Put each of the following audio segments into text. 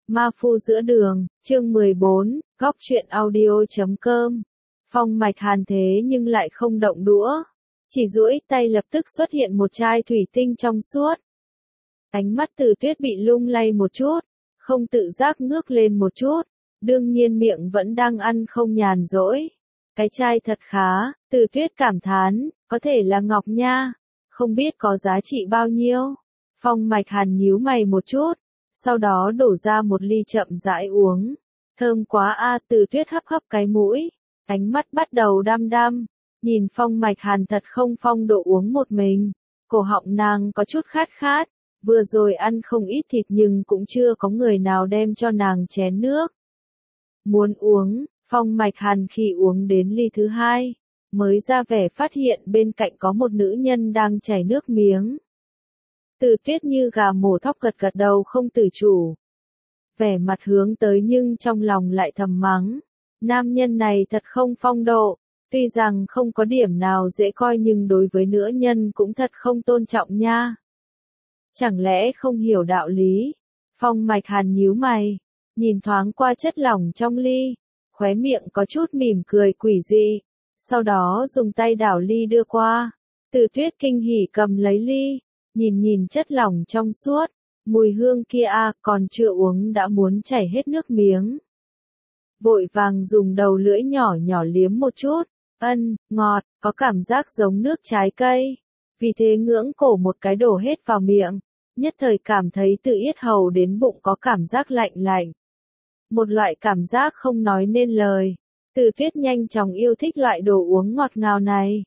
Ma Phu giữa đường, chương 14, góc truyện audio.com. Phong Mạch Hàn thế nhưng lại không động đũa, chỉ duỗi tay lập tức xuất hiện một chai thủy tinh trong suốt. Ánh mắt Từ Tuyết bị lung lay một chút, không tự giác ngước lên một chút, đương nhiên miệng vẫn đang ăn không nhàn rỗi. Cái chai thật khá, Từ Tuyết cảm thán, có thể là ngọc nha, không biết có giá trị bao nhiêu. Phong Mạch Hàn nhíu mày một chút, sau đó đổ ra một ly chậm rãi uống. Thơm quá a, Từ Tuyết hấp hấp cái mũi, ánh mắt bắt đầu đăm đăm, nhìn Phong Mạch Hàn thật không phong độ uống một mình. Cổ họng nàng có chút khát khát, vừa rồi ăn không ít thịt nhưng cũng chưa có người nào đem cho nàng chén nước. Muốn uống, Phong Mạch Hàn khi uống đến ly thứ hai, mới ra vẻ phát hiện bên cạnh có một nữ nhân đang chảy nước miếng. Từ Tuyết như gà mổ thóc gật gật đầu không tự chủ. Vẻ mặt hướng tới nhưng trong lòng lại thầm mắng. Nam nhân này thật không phong độ, tuy rằng không có điểm nào dễ coi nhưng đối với nữ nhân cũng thật không tôn trọng nha. Chẳng lẽ không hiểu đạo lý? Phong Mạch Hàn nhíu mày, nhìn thoáng qua chất lỏng trong ly, khóe miệng có chút mỉm cười quỷ dị, sau đó dùng tay đảo ly đưa qua. Từ Tuyết kinh hỉ cầm lấy ly, nhìn chất lỏng trong suốt, mùi hương kia còn chưa uống đã muốn chảy hết nước miếng. Vội vàng dùng đầu lưỡi nhỏ nhỏ liếm một chút, ngọt, có cảm giác giống nước trái cây. Vì thế ngưỡng cổ một cái đổ hết vào miệng, nhất thời cảm thấy từ yết hầu đến bụng có cảm giác lạnh lạnh. Một loại cảm giác không nói nên lời. Từ Tuyết nhanh chóng yêu thích loại đồ uống ngọt ngào này.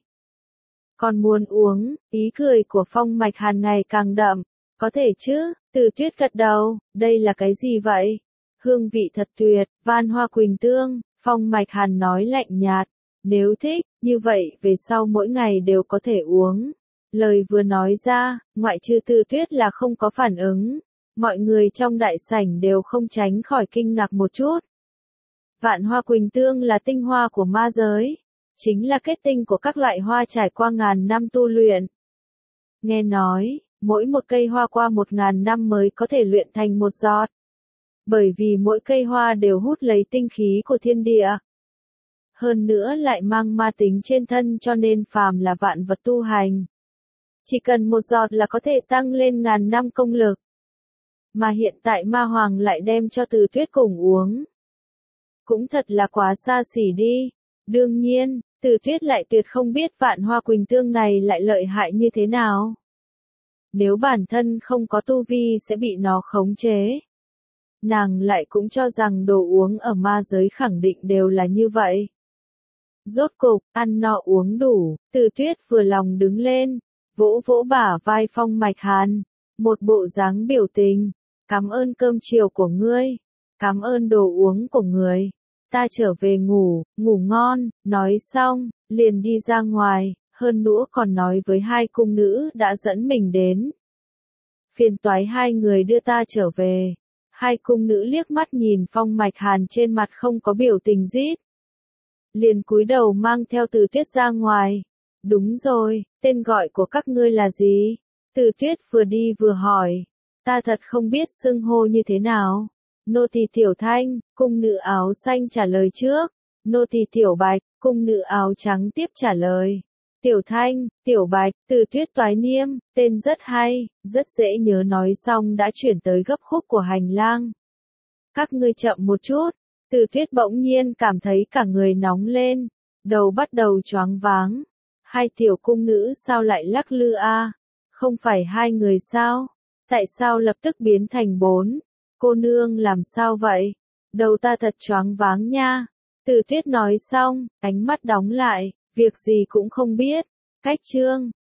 Còn muốn uống, ý cười của Phong Mạch Hàn ngày càng đậm. Có thể chứ, Từ Tuyết gật đầu, đây là cái gì vậy? Hương vị thật tuyệt, Van Hoa Quỳnh Tương, Phong Mạch Hàn nói lạnh nhạt. Nếu thích, như vậy về sau mỗi ngày đều có thể uống. Lời vừa nói ra, ngoại trừ Từ Tuyết là không có phản ứng. Mọi người trong đại sảnh đều không tránh khỏi kinh ngạc một chút. Vạn Hoa Quỳnh Tương là tinh hoa của ma giới, chính là kết tinh của các loại hoa trải qua ngàn năm tu luyện. Nghe nói, mỗi một cây hoa qua 1000 năm mới có thể luyện thành một giọt. Bởi vì mỗi cây hoa đều hút lấy tinh khí của thiên địa. Hơn nữa lại mang ma tính trên thân cho nên phàm là vạn vật tu hành. Chỉ cần một giọt là có thể tăng lên 1000 năm công lực. Mà hiện tại ma hoàng lại đem cho Từ Tuyết cùng uống. Cũng thật là quá xa xỉ đi. Đương nhiên, Từ Tuyết lại tuyệt không biết Vạn Hoa Quỳnh Tương này lại lợi hại như thế nào. Nếu bản thân không có tu vi sẽ bị nó khống chế. Nàng lại cũng cho rằng đồ uống ở ma giới khẳng định đều là như vậy. Rốt cục, ăn no uống đủ, Từ Tuyết vừa lòng đứng lên, vỗ vỗ bả vai Phong Mạch Hàn, một bộ dáng biểu tình. Cảm ơn cơm chiều của ngươi, cảm ơn đồ uống của người. Ta trở về ngủ ngon, nói xong, liền đi ra ngoài, hơn nữa còn nói với hai cung nữ đã dẫn mình đến. Phiền toái hai người đưa ta trở về. Hai cung nữ liếc mắt nhìn Phong Mạch Hàn trên mặt không có biểu tình rít. Liền cúi đầu mang theo Từ Tuyết ra ngoài. Đúng rồi, tên gọi của các ngươi là gì? Từ Tuyết vừa đi vừa hỏi. Ta thật không biết xưng hô như thế nào. Nô tỳ Tiểu Thanh, cung nữ áo xanh trả lời trước. Nô tỳ Tiểu Bạch, cung nữ áo trắng tiếp trả lời. Tiểu Thanh, Tiểu Bạch, Từ Tuyết toái niêm, tên rất hay, rất dễ nhớ nói xong đã chuyển tới gấp khúc của hành lang. Các ngươi chậm một chút, Từ Tuyết bỗng nhiên cảm thấy cả người nóng lên, đầu bắt đầu choáng váng. Hai tiểu cung nữ sao lại lắc lư a? Không phải hai người sao? Tại sao lập tức biến thành 4? Cô nương làm sao vậy? Đầu ta thật choáng váng nha. Từ Tuyết nói xong, ánh mắt đóng lại, việc gì cũng không biết. Cách chương.